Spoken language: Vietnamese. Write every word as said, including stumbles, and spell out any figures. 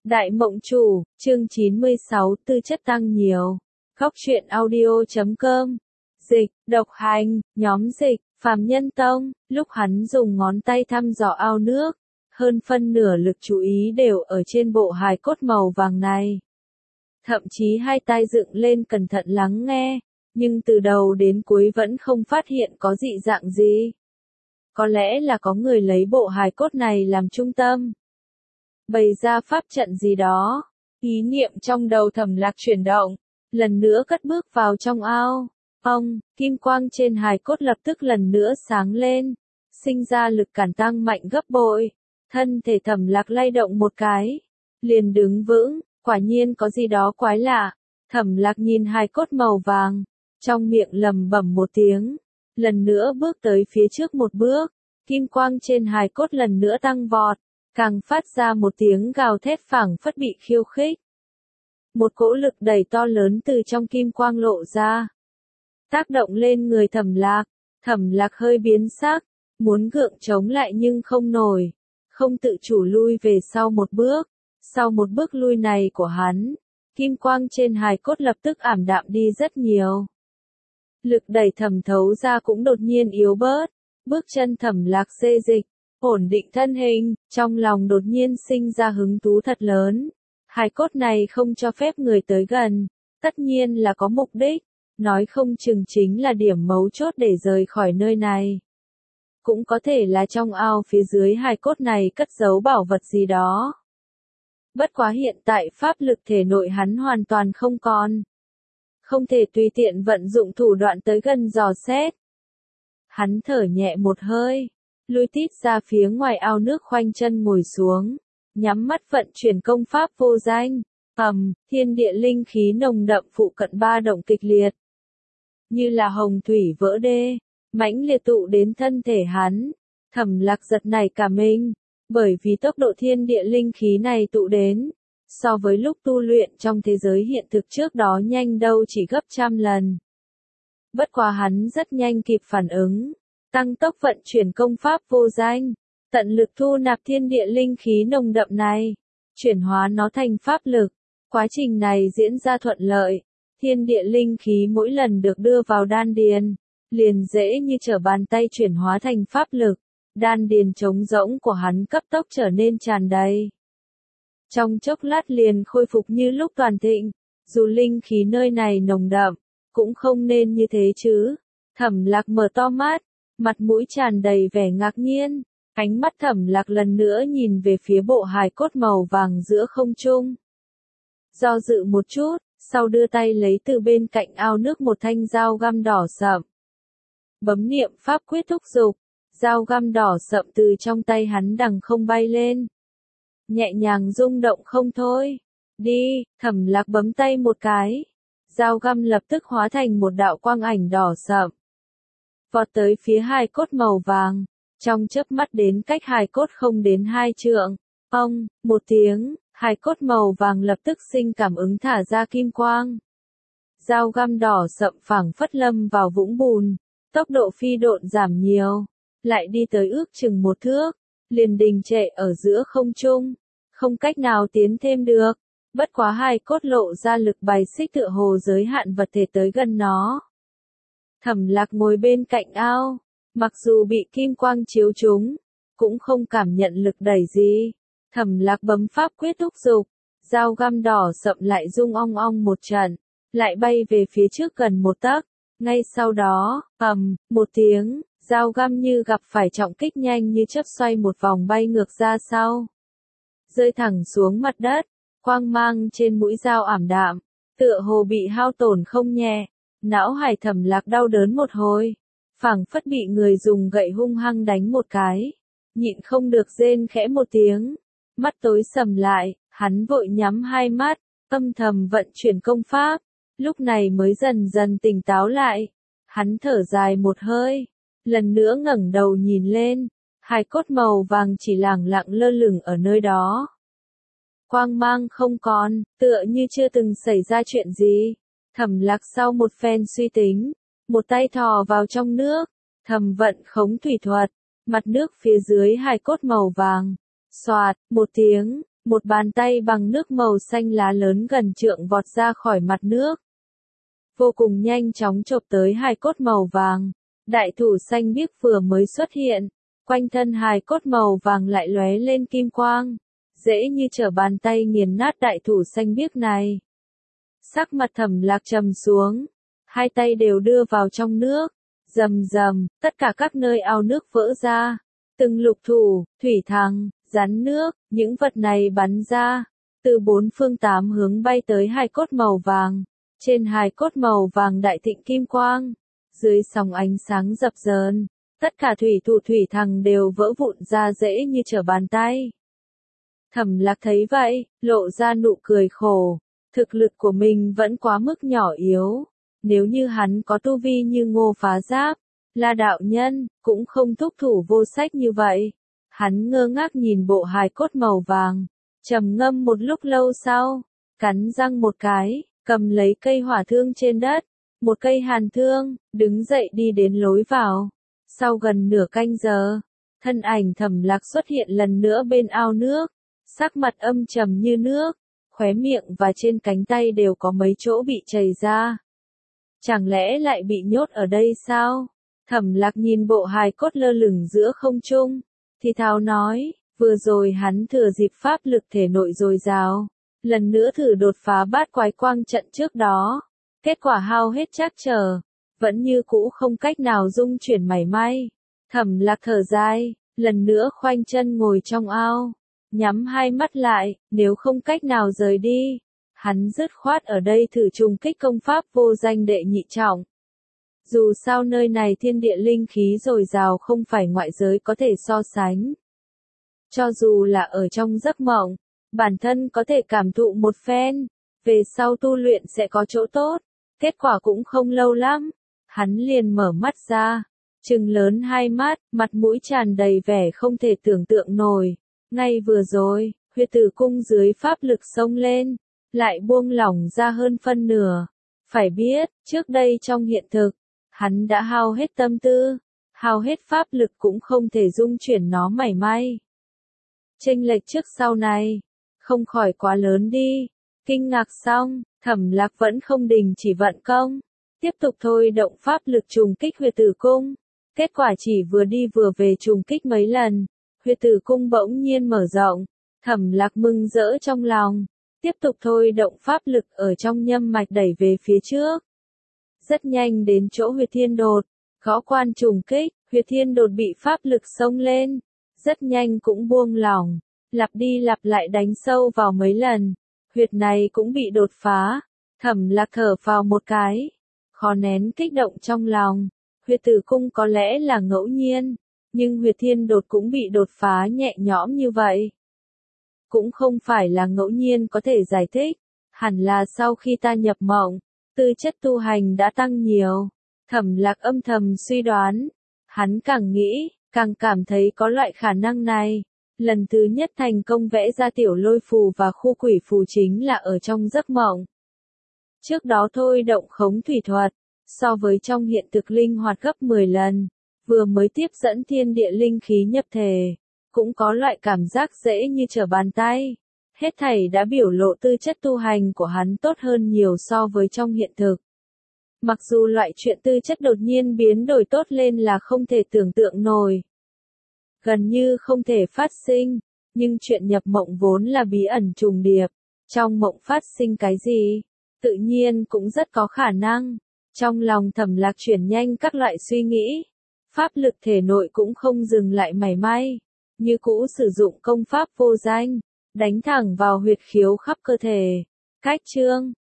Đại Mộng Chủ, chương chín mươi sáu, tư chất tăng nhiều. Góc truyện audio chấm com. Dịch, độc hành, nhóm dịch, Phàm Nhân Tông, lúc hắn dùng ngón tay thăm dò ao nước, hơn phân nửa lực chú ý đều ở trên bộ hài cốt màu vàng này. Thậm chí hai tay dựng lên cẩn thận lắng nghe, nhưng từ đầu đến cuối vẫn không phát hiện có dị dạng gì. Có lẽ là có người lấy bộ hài cốt này làm trung tâm, bày ra pháp trận gì đó. Ý niệm trong đầu Thẩm Lạc chuyển động, lần nữa cất bước vào trong ao. Ông, kim quang trên hài cốt lập tức lần nữa sáng lên, sinh ra lực cản tăng mạnh gấp bội. Thân thể Thẩm Lạc lay động một cái, liền đứng vững, quả nhiên có gì đó quái lạ. Thẩm Lạc nhìn hài cốt màu vàng, trong miệng lẩm bẩm một tiếng, lần nữa bước tới phía trước một bước, kim quang trên hài cốt lần nữa tăng vọt, càng phát ra một tiếng gào thét phảng phất bị khiêu khích. Một cỗ lực đẩy to lớn từ trong kim quang lộ ra, tác động lên người Thẩm Lạc. Thẩm Lạc hơi biến sắc, muốn gượng chống lại nhưng không nổi, không tự chủ lui về sau một bước. Sau một bước lui này của hắn, kim quang trên hài cốt lập tức ảm đạm đi rất nhiều. Lực đẩy thẩm thấu ra cũng đột nhiên yếu bớt, bước chân Thẩm Lạc xê dịch, ổn định thân hình, trong lòng đột nhiên sinh ra hứng thú thật lớn. Hài cốt này không cho phép người tới gần, tất nhiên là có mục đích, nói không chừng chính là điểm mấu chốt để rời khỏi nơi này. Cũng có thể là trong ao phía dưới hài cốt này cất giấu bảo vật gì đó. Bất quá hiện tại pháp lực thể nội hắn hoàn toàn không còn, không thể tùy tiện vận dụng thủ đoạn tới gần dò xét. Hắn thở nhẹ một hơi, lui tít ra phía ngoài ao nước, khoanh chân ngồi xuống, nhắm mắt vận chuyển công pháp vô danh. Ầm, thiên địa linh khí nồng đậm phụ cận ba động kịch liệt, như là hồng thủy vỡ đê, mãnh liệt tụ đến thân thể hắn. Thẩm Lạc giật nảy cả mình, bởi vì tốc độ thiên địa linh khí này tụ đến, so với lúc tu luyện trong thế giới hiện thực trước đó nhanh đâu chỉ gấp trăm lần. Bất quá hắn rất nhanh kịp phản ứng, tăng tốc vận chuyển công pháp vô danh, tận lực thu nạp thiên địa linh khí nồng đậm này, chuyển hóa nó thành pháp lực. Quá trình này diễn ra thuận lợi, thiên địa linh khí mỗi lần được đưa vào đan điền, liền dễ như trở bàn tay chuyển hóa thành pháp lực. Đan điền trống rỗng của hắn cấp tốc trở nên tràn đầy, trong chốc lát liền khôi phục như lúc toàn thịnh. Dù linh khí nơi này nồng đậm, cũng không nên như thế chứ. Thẩm Lạc mở to mắt, mặt mũi tràn đầy vẻ ngạc nhiên. Ánh mắt Thẩm Lạc lần nữa nhìn về phía bộ hài cốt màu vàng giữa không trung, do dự một chút, sau đưa tay lấy từ bên cạnh ao nước một thanh dao găm đỏ sậm, bấm niệm pháp quyết thúc giục. Dao găm đỏ sậm từ trong tay hắn đằng không bay lên, nhẹ nhàng rung động không thôi. Đi, Thẩm Lạc bấm tay một cái, dao găm lập tức hóa thành một đạo quang ảnh đỏ sậm, vọt tới phía hài cốt màu vàng, trong chớp mắt đến cách hài cốt không đến hai trượng. Ông, một tiếng, hài cốt màu vàng lập tức sinh cảm ứng thả ra kim quang. Dao găm đỏ sậm phảng phất lâm vào vũng bùn, tốc độ phi độn giảm nhiều, lại đi tới ước chừng một thước, liền đình trệ ở giữa không trung, không cách nào tiến thêm được. Bất quá hài cốt lộ ra lực bài xích tựa hồ giới hạn vật thể tới gần nó. Thẩm Lạc ngồi bên cạnh ao, mặc dù bị kim quang chiếu trúng, cũng không cảm nhận lực đẩy gì. Thẩm Lạc bấm pháp quyết thúc giục, dao găm đỏ sậm lại rung ong ong một trận, lại bay về phía trước gần một tấc. Ngay sau đó, ầm, một tiếng, dao găm như gặp phải trọng kích nhanh như chớp xoay một vòng bay ngược ra sau, rơi thẳng xuống mặt đất. Quang mang trên mũi dao ảm đạm, tựa hồ bị hao tổn không nhẹ. Não hải Thẩm Lạc đau đớn một hồi, phảng phất bị người dùng gậy hung hăng đánh một cái, nhịn không được rên khẽ một tiếng, mắt tối sầm lại, hắn vội nhắm hai mắt, âm thầm vận chuyển công pháp, lúc này mới dần dần tỉnh táo lại. Hắn thở dài một hơi, lần nữa ngẩng đầu nhìn lên, hài cốt màu vàng chỉ lẳng lặng lơ lửng ở nơi đó. Quang mang không còn, tựa như chưa từng xảy ra chuyện gì. Thẩm Lạc sau một phen suy tính, một tay thò vào trong nước, thầm vận khống thủy thuật, mặt nước phía dưới hài cốt màu vàng, xoạt, một tiếng, Một bàn tay bằng nước màu xanh lá lớn gần trượng vọt ra khỏi mặt nước. Vô cùng nhanh chóng chộp tới hài cốt màu vàng. Đại thủ xanh biếc vừa mới xuất hiện, quanh thân hài cốt màu vàng lại lóe lên kim quang, dễ như trở bàn tay nghiền nát đại thủ xanh biếc này. Sắc mặt Thẩm Lạc trầm xuống, hai tay đều đưa vào trong nước, rầm rầm, tất cả các nơi ao nước vỡ ra, từng lục thủ, thủy thằng, rắn nước, những vật này bắn ra, từ bốn phương tám hướng bay tới hài cốt màu vàng, trên hài cốt màu vàng đại thịnh kim quang, dưới sóng ánh sáng dập dờn, tất cả thủy thủ thủy thằng đều vỡ vụn ra dễ như trở bàn tay. Thẩm Lạc thấy vậy, lộ ra nụ cười khổ, thực lực của mình vẫn quá mức nhỏ yếu, nếu như hắn có tu vi như Ngô Phá Giáp, là đạo nhân, cũng không thúc thủ vô sách như vậy. Hắn ngơ ngác nhìn bộ hài cốt màu vàng, trầm ngâm một lúc lâu sau, cắn răng một cái, cầm lấy cây hỏa thương trên đất, một cây hàn thương, đứng dậy đi đến lối vào. Sau gần nửa canh giờ, thân ảnh Thẩm Lạc xuất hiện lần nữa bên ao nước, sắc mặt âm trầm như nước, khóe miệng và trên cánh tay đều có mấy chỗ bị chảy ra. Chẳng lẽ lại bị nhốt ở đây sao? Thẩm Lạc nhìn bộ hài cốt lơ lửng giữa không trung, thì thào nói, vừa rồi hắn thừa dịp pháp lực thể nội dồi dào, lần nữa thử đột phá bát quái quang trận trước đó, kết quả hao hết trắc trở, vẫn như cũ không cách nào dung chuyển mảy may. Thẩm Lạc thở dài, lần nữa khoanh chân ngồi trong ao, nhắm hai mắt lại, nếu không cách nào rời đi, hắn dứt khoát ở đây thử trùng kích công pháp vô danh đệ nhị trọng. Dù sao nơi này thiên địa linh khí dồi dào không phải ngoại giới có thể so sánh. Cho dù là ở trong giấc mộng, bản thân có thể cảm thụ một phen, về sau tu luyện sẽ có chỗ tốt, kết quả cũng không lâu lắm, hắn liền mở mắt ra, trừng lớn hai mắt, mặt mũi tràn đầy vẻ không thể tưởng tượng nổi. Ngay vừa rồi, huyết tử cung dưới pháp lực xông lên, lại buông lỏng ra hơn phân nửa. Phải biết, trước đây trong hiện thực, hắn đã hao hết tâm tư, hao hết pháp lực cũng không thể dung chuyển nó mảy may. Chênh lệch trước sau này, không khỏi quá lớn đi. Kinh ngạc xong, Thẩm Lạc vẫn không đình chỉ vận công, tiếp tục thôi động pháp lực trùng kích huyệt tử cung. Kết quả chỉ vừa đi vừa về trùng kích mấy lần, huyệt tử cung bỗng nhiên mở rộng. Thẩm Lạc mừng rỡ trong lòng, tiếp tục thôi động pháp lực ở trong nhâm mạch đẩy về phía trước. Rất nhanh đến chỗ huyệt thiên đột, gõ quan trùng kích, huyệt thiên đột bị pháp lực xông lên, rất nhanh cũng buông lỏng, lặp đi lặp lại đánh sâu vào mấy lần, huyệt này cũng bị đột phá. Thẩm Lạc thở vào một cái, khó nén kích động trong lòng, huyệt tử cung có lẽ là ngẫu nhiên, nhưng huyệt thiên đột cũng bị đột phá nhẹ nhõm như vậy. Cũng không phải là ngẫu nhiên có thể giải thích, hẳn là sau khi ta nhập mộng, tư chất tu hành đã tăng nhiều. Thẩm Lạc âm thầm suy đoán, hắn càng nghĩ, càng cảm thấy có loại khả năng này. Lần thứ nhất thành công vẽ ra tiểu lôi phù và khu quỷ phù chính là ở trong giấc mộng. Trước đó thôi động khống thủy thuật, so với trong hiện thực linh hoạt gấp mười lần, vừa mới tiếp dẫn thiên địa linh khí nhập thể, cũng có loại cảm giác dễ như trở bàn tay. Hết thảy đã biểu lộ tư chất tu hành của hắn tốt hơn nhiều so với trong hiện thực. Mặc dù loại chuyện tư chất đột nhiên biến đổi tốt lên là không thể tưởng tượng nổi, gần như không thể phát sinh, nhưng chuyện nhập mộng vốn là bí ẩn trùng điệp. Trong mộng phát sinh cái gì, tự nhiên cũng rất có khả năng. Trong lòng Thẩm Lạc chuyển nhanh các loại suy nghĩ, pháp lực thể nội cũng không dừng lại mảy may, như cũ sử dụng công pháp vô danh, đánh thẳng vào huyệt khiếu khắp cơ thể. Cách chương